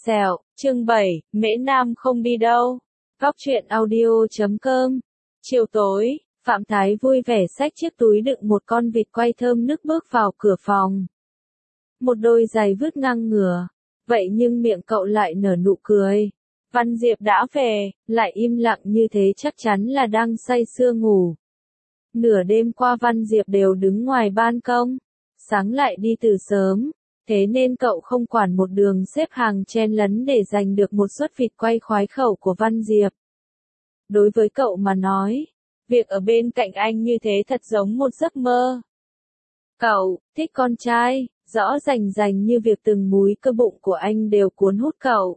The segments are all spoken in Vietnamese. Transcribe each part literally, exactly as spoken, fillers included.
Sẹo, chương bảy, Mễ Nam không đi đâu. Góc truyện audio chấm com. Chiều tối, Phạm Thái vui vẻ xách chiếc túi đựng một con vịt quay thơm nức bước vào cửa phòng. Một đôi giày vứt ngang ngửa. Vậy nhưng miệng cậu lại nở nụ cười. Văn Diệp đã về, lại im lặng như thế chắc chắn là đang say sưa ngủ. Nửa đêm qua Văn Diệp đều đứng ngoài ban công. Sáng lại đi từ sớm. Thế nên cậu không quản một đường xếp hàng chen lấn để giành được một suất vịt quay khoái khẩu của Văn Diệp. Đối với cậu mà nói, việc ở bên cạnh anh như thế thật giống một giấc mơ. Cậu thích con trai, rõ rành rành như việc từng múi cơ bụng của anh đều cuốn hút cậu.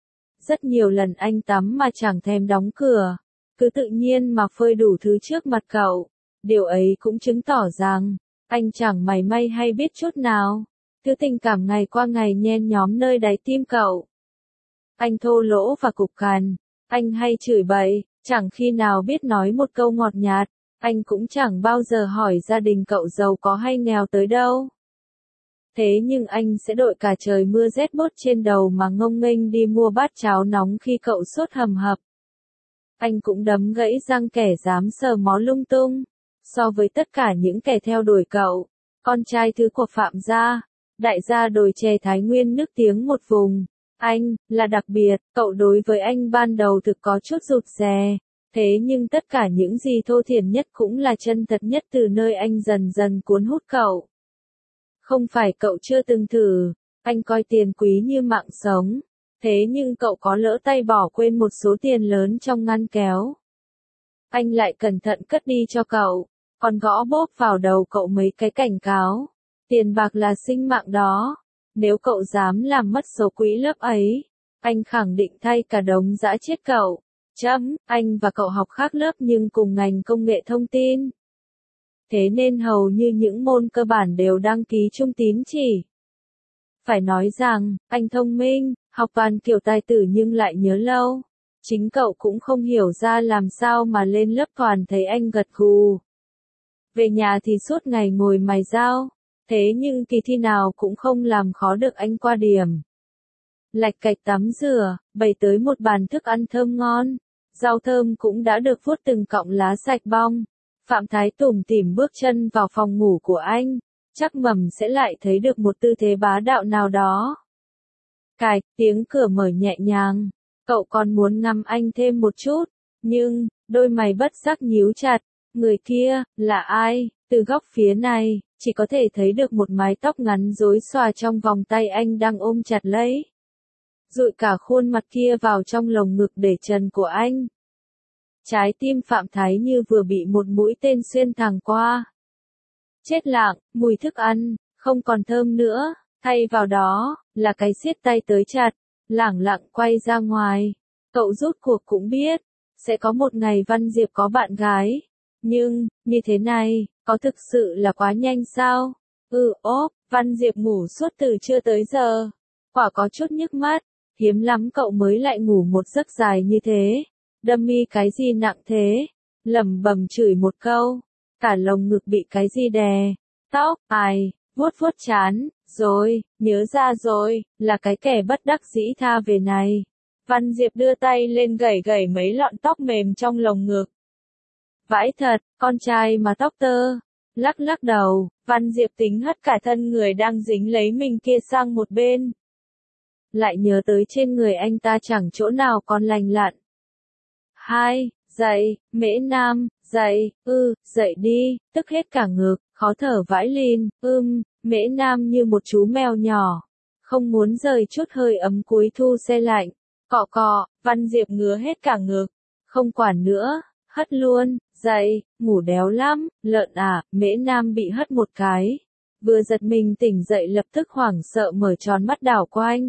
Rất nhiều lần anh tắm mà chẳng thèm đóng cửa, cứ tự nhiên mà phơi đủ thứ trước mặt cậu. Điều ấy cũng chứng tỏ rằng, anh chẳng mảy may hay biết chút nào. Thứ tình cảm ngày qua ngày nhen nhóm nơi đáy tim cậu. Anh thô lỗ và cục cằn, anh hay chửi bậy, chẳng khi nào biết nói một câu ngọt nhạt, anh cũng chẳng bao giờ hỏi gia đình cậu giàu có hay nghèo tới đâu. Thế nhưng anh sẽ đội cả trời mưa rét bốt trên đầu mà ngông nghênh đi mua bát cháo nóng khi cậu sốt hầm hập. Anh cũng đấm gãy răng kẻ dám sờ mó lung tung. So với tất cả những kẻ theo đuổi cậu, con trai thứ của Phạm gia, đại gia đồi chè Thái Nguyên nức tiếng một vùng, anh, là đặc biệt, cậu đối với anh ban đầu thực có chút rụt rè, thế nhưng tất cả những gì thô thiển nhất cũng là chân thật nhất từ nơi anh dần dần cuốn hút cậu. Không phải cậu chưa từng thử, anh coi tiền quý như mạng sống, thế nhưng cậu có lỡ tay bỏ quên một số tiền lớn trong ngăn kéo. Anh lại cẩn thận cất đi cho cậu, còn gõ bốp vào đầu cậu mấy cái cảnh cáo. Tiền bạc là sinh mạng đó. Nếu cậu dám làm mất số quỹ lớp ấy, anh khẳng định thay cả đống dã chết cậu. Chấm, anh và cậu học khác lớp nhưng cùng ngành công nghệ thông tin. Thế nên hầu như những môn cơ bản đều đăng ký chung tín chỉ. Phải nói rằng, anh thông minh, học toàn kiểu tài tử nhưng lại nhớ lâu. Chính cậu cũng không hiểu ra làm sao mà lên lớp toàn thấy anh gật gù. Về nhà thì suốt ngày ngồi mài dao. Thế nhưng kỳ thi nào cũng không làm khó được anh qua điểm. Lạch cạch tắm rửa, bày tới một bàn thức ăn thơm ngon. Rau thơm cũng đã được vuốt từng cọng lá sạch bong. Phạm Thái tủm tỉm bước chân vào phòng ngủ của anh. Chắc mầm sẽ lại thấy được một tư thế bá đạo nào đó. Cạch, tiếng cửa mở nhẹ nhàng. Cậu còn muốn ngắm anh thêm một chút. Nhưng, đôi mày bất giác nhíu chặt. Người kia, là ai? Từ góc phía này, chỉ có thể thấy được một mái tóc ngắn rối xòa trong vòng tay anh đang ôm chặt lấy. Dụi cả khuôn mặt kia vào trong lồng ngực để trần của anh. Trái tim Phạm Thái như vừa bị một mũi tên xuyên thẳng qua. Chết lặng, mùi thức ăn, không còn thơm nữa, thay vào đó, là cái siết tay tới chặt, lẳng lặng quay ra ngoài. Cậu rút cuộc cũng biết, sẽ có một ngày Văn Diệp có bạn gái. Nhưng, như thế này, có thực sự là quá nhanh sao? Ừ ốp, Văn Diệp ngủ suốt từ trưa tới giờ. Quả có chút nhức mắt, hiếm lắm cậu mới lại ngủ một giấc dài như thế. Đâm mi cái gì nặng thế? Lẩm bẩm chửi một câu. Cả lồng ngực bị cái gì đè. Tóc, ai, vuốt vuốt chán, rồi, nhớ ra rồi, là cái kẻ bất đắc dĩ tha về này. Văn Diệp đưa tay lên gẩy gẩy mấy lọn tóc mềm trong lồng ngực. Vãi thật, con trai mà tóc tơ. Lắc lắc đầu, Văn Diệp tính hất cả thân người đang dính lấy mình kia sang một bên. Lại nhớ tới trên người anh ta chẳng chỗ nào còn lành lặn. Hai, dậy, Mễ Nam, dậy, ư, dậy đi, tức hết cả ngực, khó thở vãi lìn, ưm, Mễ Nam như một chú mèo nhỏ. Không muốn rời chút hơi ấm cuối thu se lạnh. Cọ cọ, Văn Diệp ngứa hết cả ngực. Không quản nữa. Hất luôn, dậy, ngủ đéo lắm, lợn à, Mễ Nam bị hất một cái. Vừa giật mình tỉnh dậy lập tức hoảng sợ mở tròn mắt đảo quanh.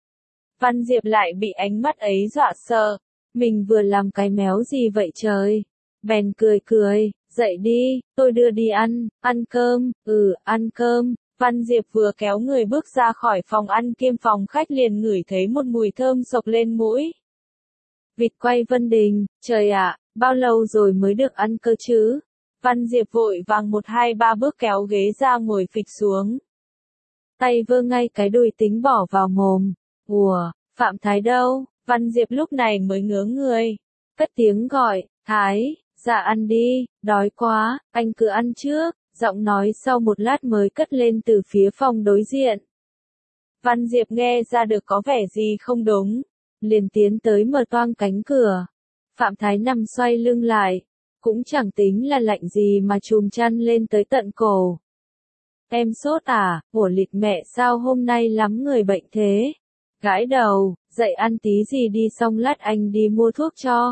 Văn Diệp lại bị ánh mắt ấy dọa sợ. Mình vừa làm cái méo gì vậy trời? Bèn cười cười, dậy đi, tôi đưa đi ăn, ăn cơm, ừ, ăn cơm. Văn Diệp vừa kéo người bước ra khỏi phòng ăn kiêm phòng khách liền ngửi thấy một mùi thơm sộc lên mũi. Vịt quay Vân Đình, trời ạ! Bao lâu rồi mới được ăn cơ chứ? Văn Diệp vội vàng một hai ba bước kéo ghế ra ngồi phịch xuống. Tay vơ ngay cái đùi tính bỏ vào mồm. Ùa, Phạm Thái đâu? Văn Diệp lúc này mới ngớ người. Cất tiếng gọi, Thái, dạ ăn đi, đói quá, anh cứ ăn trước. Giọng nói sau một lát mới cất lên từ phía phòng đối diện. Văn Diệp nghe ra được có vẻ gì không đúng. Liền tiến tới mở toang cánh cửa. Phạm Thái nằm xoay lưng lại. Cũng chẳng tính là lạnh gì mà trùm chăn lên tới tận cổ. Em sốt à, ủa lịch mẹ sao hôm nay lắm người bệnh thế? Gãi đầu, dậy ăn tí gì đi xong lát anh đi mua thuốc cho.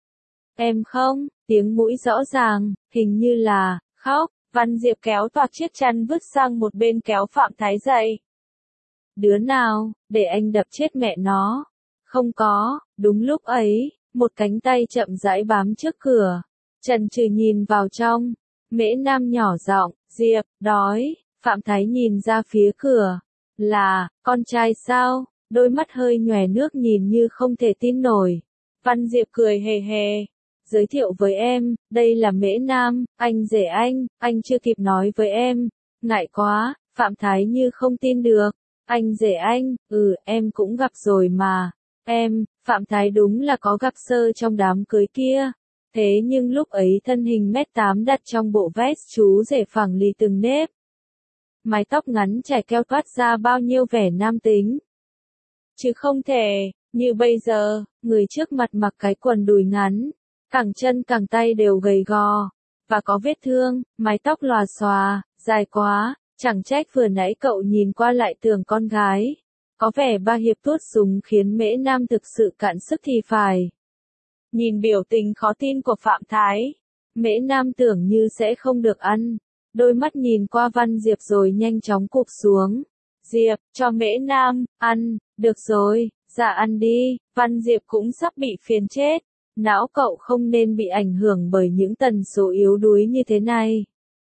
Em không, tiếng mũi rõ ràng, hình như là, khóc. Văn Diệp kéo toạc chiếc chăn vứt sang một bên kéo Phạm Thái dậy. Đứa nào, để anh đập chết mẹ nó. Không có, đúng lúc ấy, một cánh tay chậm rãi bám trước cửa. Trần Trừ nhìn vào trong. Mễ Nam nhỏ giọng, Diệp, đói. Phạm Thái nhìn ra phía cửa. Là, con trai sao? Đôi mắt hơi nhòe nước nhìn như không thể tin nổi. Văn Diệp cười hề hề. Giới thiệu với em, đây là Mễ Nam, anh rể anh, anh chưa kịp nói với em. Ngại quá, Phạm Thái như không tin được. Anh rể anh, ừ, em cũng gặp rồi mà. Em, Phạm Thái đúng là có gặp sơ trong đám cưới kia. Thế nhưng lúc ấy thân hình mét tám đặt trong bộ vest chú rể phẳng lì từng nếp. Mái tóc ngắn trải keo toát ra bao nhiêu vẻ nam tính. Chứ không thể, như bây giờ, người trước mặt mặc cái quần đùi ngắn. Cẳng chân cẳng tay đều gầy gò. Và có vết thương, mái tóc lòa xòa, dài quá. Chẳng trách vừa nãy cậu nhìn qua lại tưởng con gái. Có vẻ ba hiệp tuốt súng khiến Mễ Nam thực sự cạn sức thì phải. Nhìn biểu tình khó tin của Phạm Thái, Mễ Nam tưởng như sẽ không được ăn. Đôi mắt nhìn qua Văn Diệp rồi nhanh chóng cụp xuống. Diệp, cho Mễ Nam, ăn, được rồi, dạ ăn đi. Văn Diệp cũng sắp bị phiền chết. Não cậu không nên bị ảnh hưởng bởi những tần số yếu đuối như thế này.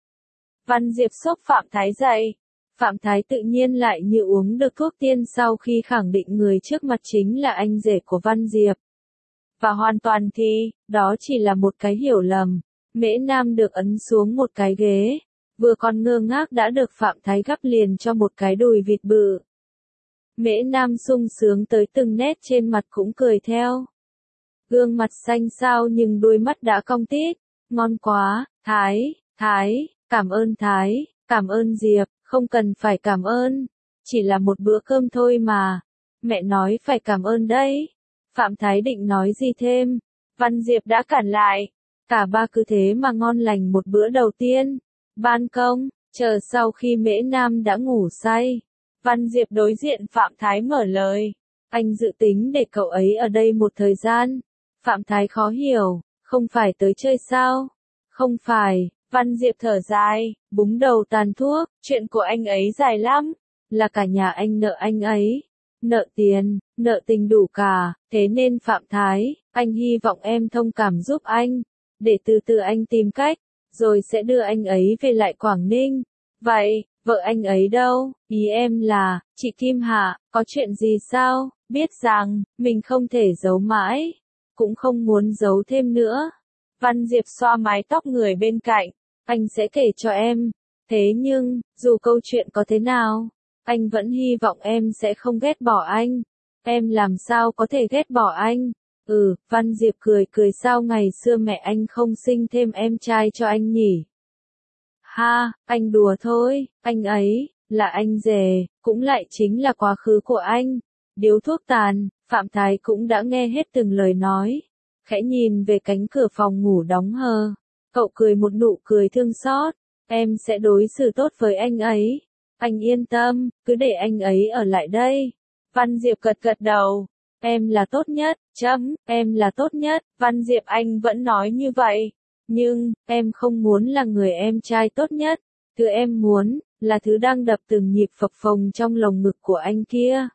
Văn Diệp xốc Phạm Thái dậy. Phạm Thái tự nhiên lại như uống được thuốc tiên sau khi khẳng định người trước mặt chính là anh rể của Văn Diệp. Và hoàn toàn thì, đó chỉ là một cái hiểu lầm. Mễ Nam được ấn xuống một cái ghế. Vừa còn ngơ ngác đã được Phạm Thái gắp liền cho một cái đùi vịt bự. Mễ Nam sung sướng tới từng nét trên mặt cũng cười theo. Gương mặt xanh xao nhưng đôi mắt đã cong tít. Ngon quá, Thái, Thái, cảm ơn Thái, cảm ơn Diệp, không cần phải cảm ơn. Chỉ là một bữa cơm thôi mà. Mẹ nói phải cảm ơn đấy. Phạm Thái định nói gì thêm. Văn Diệp đã cản lại. Cả ba cứ thế mà ngon lành một bữa đầu tiên. Ban công, chờ sau khi Mễ Nam đã ngủ say. Văn Diệp đối diện Phạm Thái mở lời. Anh dự tính để cậu ấy ở đây một thời gian. Phạm Thái khó hiểu, không phải tới chơi sao? Không phải, Văn Diệp thở dài, búng đầu tàn thuốc, chuyện của anh ấy dài lắm, là cả nhà anh nợ anh ấy. Nợ tiền, nợ tình đủ cả, thế nên Phạm Thái, anh hy vọng em thông cảm giúp anh, để từ từ anh tìm cách, rồi sẽ đưa anh ấy về lại Quảng Ninh. Vậy, vợ anh ấy đâu? Ý em là, chị Kim Hạ, có chuyện gì sao? Biết rằng, mình không thể giấu mãi, cũng không muốn giấu thêm nữa. Văn Diệp xoa mái tóc người bên cạnh, anh sẽ kể cho em. Thế nhưng, dù câu chuyện có thế nào, anh vẫn hy vọng em sẽ không ghét bỏ anh. Em làm sao có thể ghét bỏ anh? Ừ, Văn Diệp cười cười sao ngày xưa mẹ anh không sinh thêm em trai cho anh nhỉ? Ha, anh đùa thôi, anh ấy, là anh rể, cũng lại chính là quá khứ của anh. Điếu thuốc tàn, Phạm Thái cũng đã nghe hết từng lời nói. Khẽ nhìn về cánh cửa phòng ngủ đóng hờ. Cậu cười một nụ cười thương xót. Em sẽ đối xử tốt với anh ấy. Anh yên tâm, cứ để anh ấy ở lại đây. Văn Diệp gật gật đầu. Em là tốt nhất, chấm, em là tốt nhất. Văn Diệp anh vẫn nói như vậy. Nhưng, em không muốn là người em trai tốt nhất. Thứ em muốn, là thứ đang đập từng nhịp phập phồng trong lồng ngực của anh kia.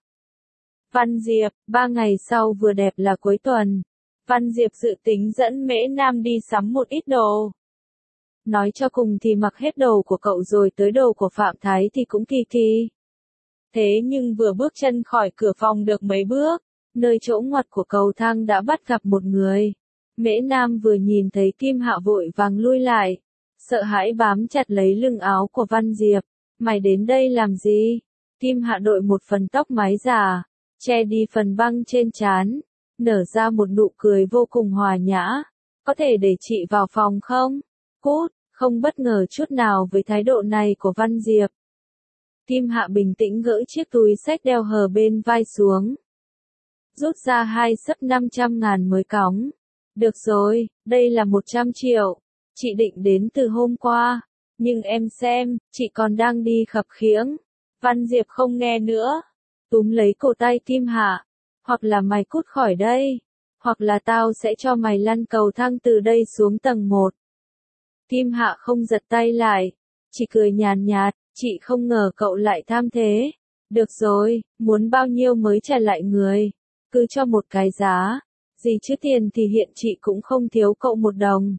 Văn Diệp, ba ngày sau vừa đẹp là cuối tuần. Văn Diệp dự tính dẫn Mễ Nam đi sắm một ít đồ. Nói cho cùng thì mặc hết đồ của cậu rồi tới đồ của Phạm Thái thì cũng kỳ kỳ. Thế nhưng vừa bước chân khỏi cửa phòng được mấy bước, nơi chỗ ngoặt của cầu thang đã bắt gặp một người. Mễ Nam vừa nhìn thấy Kim Hạ vội vàng lui lại, sợ hãi bám chặt lấy lưng áo của Văn Diệp. Mày đến đây làm gì? Kim Hạ đội một phần tóc mái giả, che đi phần băng trên trán, nở ra một nụ cười vô cùng hòa nhã. Có thể để chị vào phòng không? Cút, không bất ngờ chút nào với thái độ này của Văn Diệp. Kim Hạ bình tĩnh gỡ chiếc túi xách đeo hờ bên vai xuống. Rút ra hai xấp năm trăm ngàn mới cóng. Được rồi, đây là một trăm triệu. Chị định đến từ hôm qua. Nhưng em xem, chị còn đang đi khập khiễng. Văn Diệp không nghe nữa. Túm lấy cổ tay Kim Hạ. Hoặc là mày cút khỏi đây. Hoặc là tao sẽ cho mày lăn cầu thang từ đây xuống tầng một. Kim Hạ không giật tay lại. Chỉ cười nhàn nhạt, chị không ngờ cậu lại tham thế. Được rồi, muốn bao nhiêu mới trả lại người. Cứ cho một cái giá. Gì chứ tiền thì hiện chị cũng không thiếu cậu một đồng.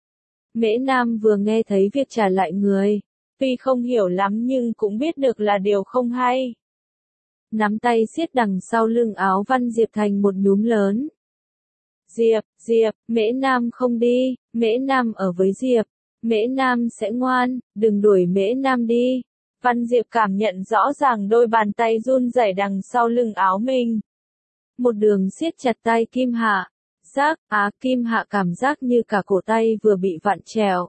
Mễ Nam vừa nghe thấy việc trả lại người. Tuy không hiểu lắm nhưng cũng biết được là điều không hay. Nắm tay siết đằng sau lưng áo Văn Diệp thành một nhúm lớn. Diệp, Diệp, Mễ Nam không đi, Mễ Nam ở với Diệp. Mễ Nam sẽ ngoan, đừng đuổi Mễ Nam đi. Văn Diệp cảm nhận rõ ràng đôi bàn tay run rẩy đằng sau lưng áo mình. Một đường siết chặt tay Kim Hạ. Giác, á Kim Hạ cảm giác như cả cổ tay vừa bị vặn trèo.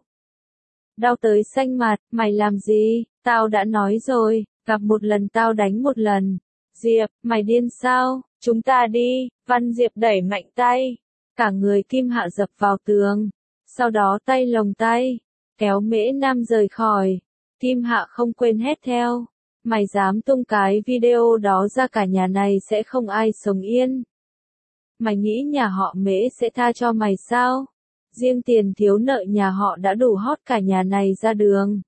Đau tới xanh mặt, mày làm gì? Tao đã nói rồi, gặp một lần tao đánh một lần. Diệp, mày điên sao? Chúng ta đi. Văn Diệp đẩy mạnh tay. Cả người Kim Hạ dập vào tường. Sau đó tay lồng tay. Kéo Mễ Nam rời khỏi. Kim Hạ không quên hét theo. Mày dám tung cái video đó ra cả nhà này sẽ không ai sống yên. Mày nghĩ nhà họ Mễ sẽ tha cho mày sao? Riêng tiền thiếu nợ nhà họ đã đủ hót cả nhà này ra đường.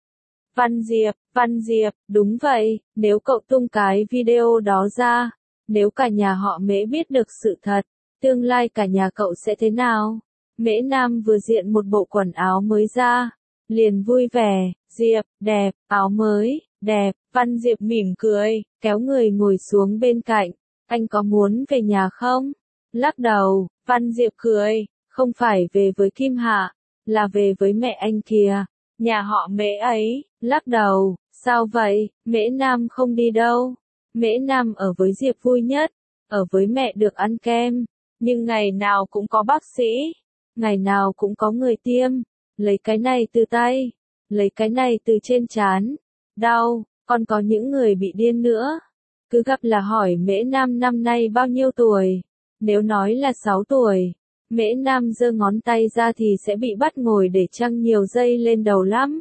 Văn Diệp, Văn Diệp, đúng vậy, nếu cậu tung cái video đó ra, nếu cả nhà họ Mễ biết được sự thật, tương lai cả nhà cậu sẽ thế nào? Mễ Nam vừa diện một bộ quần áo mới ra, liền vui vẻ, Diệp, đẹp, áo mới, đẹp, Văn Diệp mỉm cười, kéo người ngồi xuống bên cạnh, anh có muốn về nhà không? Lắc đầu, Văn Diệp cười, không phải về với Kim Hạ, là về với mẹ anh kìa, nhà họ Mễ ấy, lắc đầu, sao vậy, Mễ Nam không đi đâu, Mễ Nam ở với Diệp vui nhất, ở với mẹ được ăn kem, nhưng ngày nào cũng có bác sĩ, ngày nào cũng có người tiêm, lấy cái này từ tay, lấy cái này từ trên trán, đau, còn có những người bị điên nữa, cứ gặp là hỏi Mễ Nam năm nay bao nhiêu tuổi, nếu nói là sáu tuổi. Mễ Nam giơ ngón tay ra thì sẽ bị bắt ngồi để trăng nhiều dây lên đầu lắm.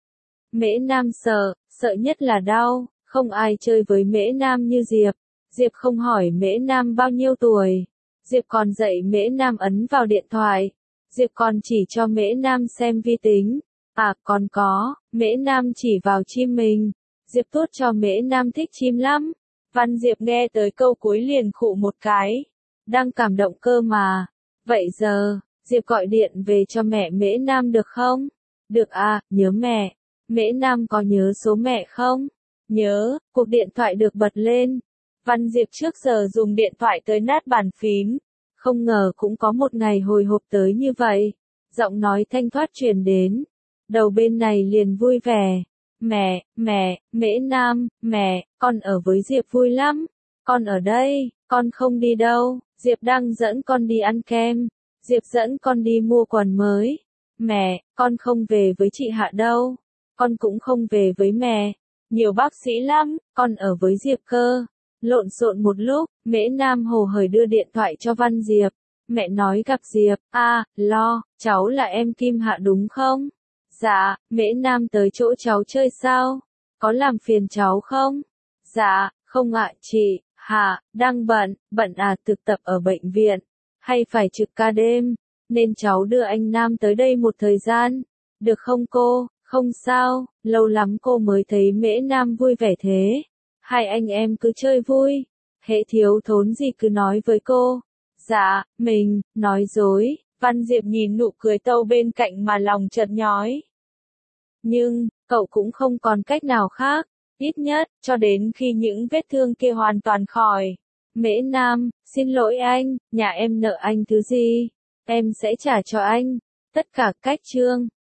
Mễ Nam sợ, sợ nhất là đau, không ai chơi với Mễ Nam như Diệp. Diệp không hỏi Mễ Nam bao nhiêu tuổi. Diệp còn dạy Mễ Nam ấn vào điện thoại. Diệp còn chỉ cho Mễ Nam xem vi tính. À còn có, Mễ Nam chỉ vào chim mình. Diệp tuốt cho Mễ Nam thích chim lắm. Văn Diệp nghe tới câu cuối liền khụ một cái. Đang cảm động cơ mà. Vậy giờ, Diệp gọi điện về cho mẹ Mễ Nam được không? Được à, nhớ mẹ. Mễ Nam có nhớ số mẹ không? Nhớ, cuộc điện thoại được bật lên. Văn Diệp trước giờ dùng điện thoại tới nát bàn phím. Không ngờ cũng có một ngày hồi hộp tới như vậy. Giọng nói thanh thoát truyền đến. Đầu bên này liền vui vẻ. Mẹ, mẹ, Mễ Nam, mẹ, con ở với Diệp vui lắm. Con ở đây, con không đi đâu. Diệp đang dẫn con đi ăn kem. Diệp dẫn con đi mua quần mới. Mẹ, con không về với chị Hạ đâu. Con cũng không về với mẹ. Nhiều bác sĩ lắm, con ở với Diệp cơ. Lộn xộn một lúc, Mễ Nam hồ hởi đưa điện thoại cho Văn Diệp. Mẹ nói gặp Diệp, à, lo, cháu là em Kim Hạ đúng không? Dạ, Mễ Nam tới chỗ cháu chơi sao? Có làm phiền cháu không? Dạ, không ạ chị. Hạ, đang bận, bận à thực tập ở bệnh viện, hay phải trực ca đêm, nên cháu đưa anh Nam tới đây một thời gian. Được không cô? Không sao, lâu lắm cô mới thấy Mễ Nam vui vẻ thế. Hai anh em cứ chơi vui, hễ thiếu thốn gì cứ nói với cô. Dạ, mình, nói dối, Văn Diệp nhìn nụ cười Tâu bên cạnh mà lòng chợt nhói. Nhưng, cậu cũng không còn cách nào khác. Ít nhất, cho đến khi những vết thương kia hoàn toàn khỏi. Mễ Nam, xin lỗi anh, nhà em nợ anh thứ gì? Em sẽ trả cho anh. Tất cả cách chương.